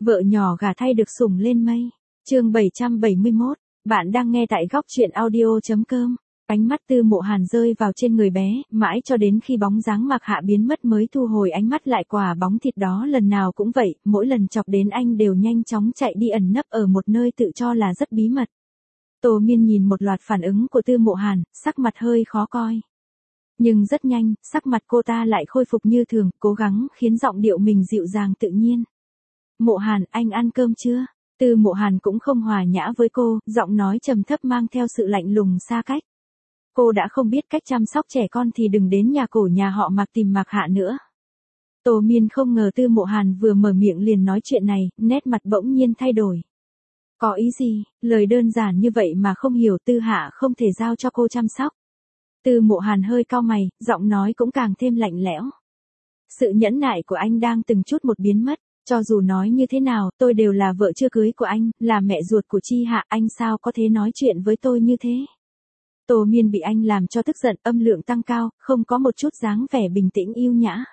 Vợ nhỏ gả thay được sủng lên mây. Chương 771, bạn đang nghe tại góc truyện audio.com. Ánh mắt Tư Mộ Hàn rơi vào trên người bé, mãi cho đến khi bóng dáng Mạc Hạ biến mất mới thu hồi ánh mắt lại. Quả bóng thịt đó lần nào cũng vậy, mỗi lần chọc đến anh đều nhanh chóng chạy đi ẩn nấp ở một nơi tự cho là rất bí mật. Tô Miên nhìn một loạt phản ứng của Tư Mộ Hàn, sắc mặt hơi khó coi. Nhưng rất nhanh, sắc mặt cô ta lại khôi phục như thường, cố gắng khiến giọng điệu mình dịu dàng tự nhiên. Mộ Hàn, anh ăn cơm chưa? Tư Mộ Hàn cũng không hòa nhã với cô, giọng nói trầm thấp mang theo sự lạnh lùng xa cách. Cô đã không biết cách chăm sóc trẻ con thì đừng đến nhà cổ nhà họ Mạc tìm Mạc Hạ nữa. Tô Miên không ngờ Tư Mộ Hàn vừa mở miệng liền nói chuyện này, nét mặt bỗng nhiên thay đổi. Có ý gì, lời đơn giản như vậy mà không hiểu Tư Hạ không thể giao cho cô chăm sóc. Tư Mộ Hàn hơi cau mày, giọng nói cũng càng thêm lạnh lẽo. Sự nhẫn nại của anh đang từng chút một biến mất, cho dù nói như thế nào tôi đều là vợ chưa cưới của anh, là mẹ ruột của Chi Hạ, anh sao có thể nói chuyện với tôi như thế. Tô Miên bị anh làm cho tức giận, âm lượng tăng cao, không có một chút dáng vẻ bình tĩnh yêu nhã.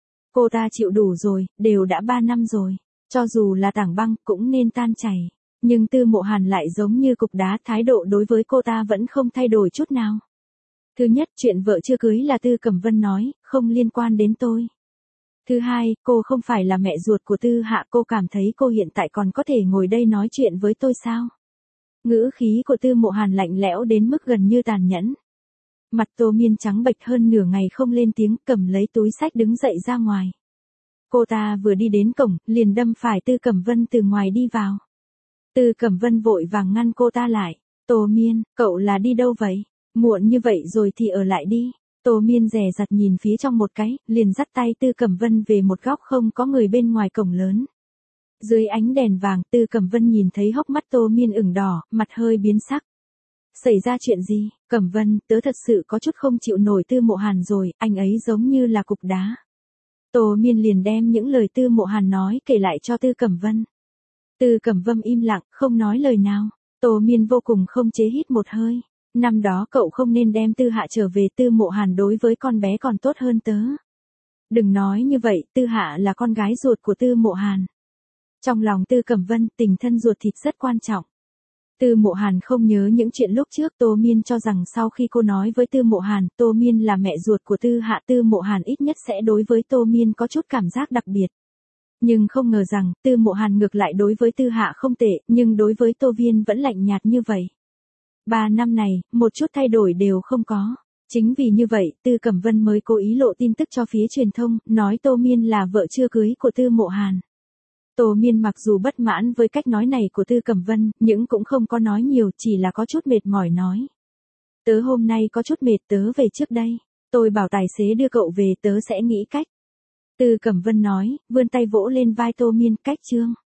Cô ta chịu đủ rồi, đều đã 3 năm rồi, cho dù là tảng băng cũng nên tan chảy. Nhưng Tư Mộ Hàn lại giống như cục đá, thái độ đối với cô ta vẫn không thay đổi chút nào. Thứ nhất, chuyện vợ chưa cưới là Tư Cẩm Vân nói, không liên quan đến tôi. Thứ hai, cô không phải là mẹ ruột của Tư Hạ, cô cảm thấy cô hiện tại còn có thể ngồi đây nói chuyện với tôi sao? Ngữ khí của Tư Mộ Hàn lạnh lẽo đến mức gần như tàn nhẫn. Mặt Tô Miên trắng bệch hơn nửa ngày không lên tiếng, cầm lấy túi xách đứng dậy ra ngoài. Cô ta vừa đi đến cổng, liền đâm phải Tư Cẩm Vân từ ngoài đi vào. Tư Cẩm Vân vội vàng ngăn cô ta lại. Tô Miên, cậu là đi đâu vậy? Muộn như vậy rồi thì ở lại đi. Tô Miên dè dặt nhìn phía trong một cái, liền dắt tay Tư Cẩm Vân về một góc không có người bên ngoài cổng lớn. Dưới ánh đèn vàng, Tư Cẩm Vân nhìn thấy hốc mắt Tô Miên ửng đỏ, mặt hơi biến sắc. Xảy ra chuyện gì? Cẩm Vân, tớ thật sự có chút không chịu nổi Tư Mộ Hàn rồi, anh ấy giống như là cục đá. Tô Miên liền đem những lời Tư Mộ Hàn nói kể lại cho Tư Cẩm Vân. Tư Cẩm Vân im lặng, không nói lời nào. Tô Miên vô cùng không chế hít một hơi. Năm đó cậu không nên đem Tư Hạ trở về, Tư Mộ Hàn đối với con bé còn tốt hơn tớ. Đừng nói như vậy, Tư Hạ là con gái ruột của Tư Mộ Hàn. Trong lòng Tư Cẩm Vân, tình thân ruột thịt rất quan trọng. Tư Mộ Hàn không nhớ những chuyện lúc trước, Tô Miên cho rằng sau khi cô nói với Tư Mộ Hàn, Tô Miên là mẹ ruột của Tư Hạ, Tư Mộ Hàn ít nhất sẽ đối với Tô Miên có chút cảm giác đặc biệt. Nhưng không ngờ rằng, Tư Mộ Hàn ngược lại đối với Tư Hạ không tệ, nhưng đối với Tô Viên vẫn lạnh nhạt như vậy. 3 năm này, một chút thay đổi đều không có. Chính vì như vậy, Tư Cẩm Vân mới cố ý lộ tin tức cho phía truyền thông, nói Tô Miên là vợ chưa cưới của Tư Mộ Hàn. Tô Miên mặc dù bất mãn với cách nói này của Tư Cẩm Vân, nhưng cũng không có nói nhiều, chỉ là có chút mệt mỏi nói. Tớ hôm nay có chút mệt, tớ về trước đây. Tôi bảo tài xế đưa cậu về, tớ sẽ nghĩ cách. Tư Cẩm Vân nói, vươn tay vỗ lên vai Tô Miên, cách chương.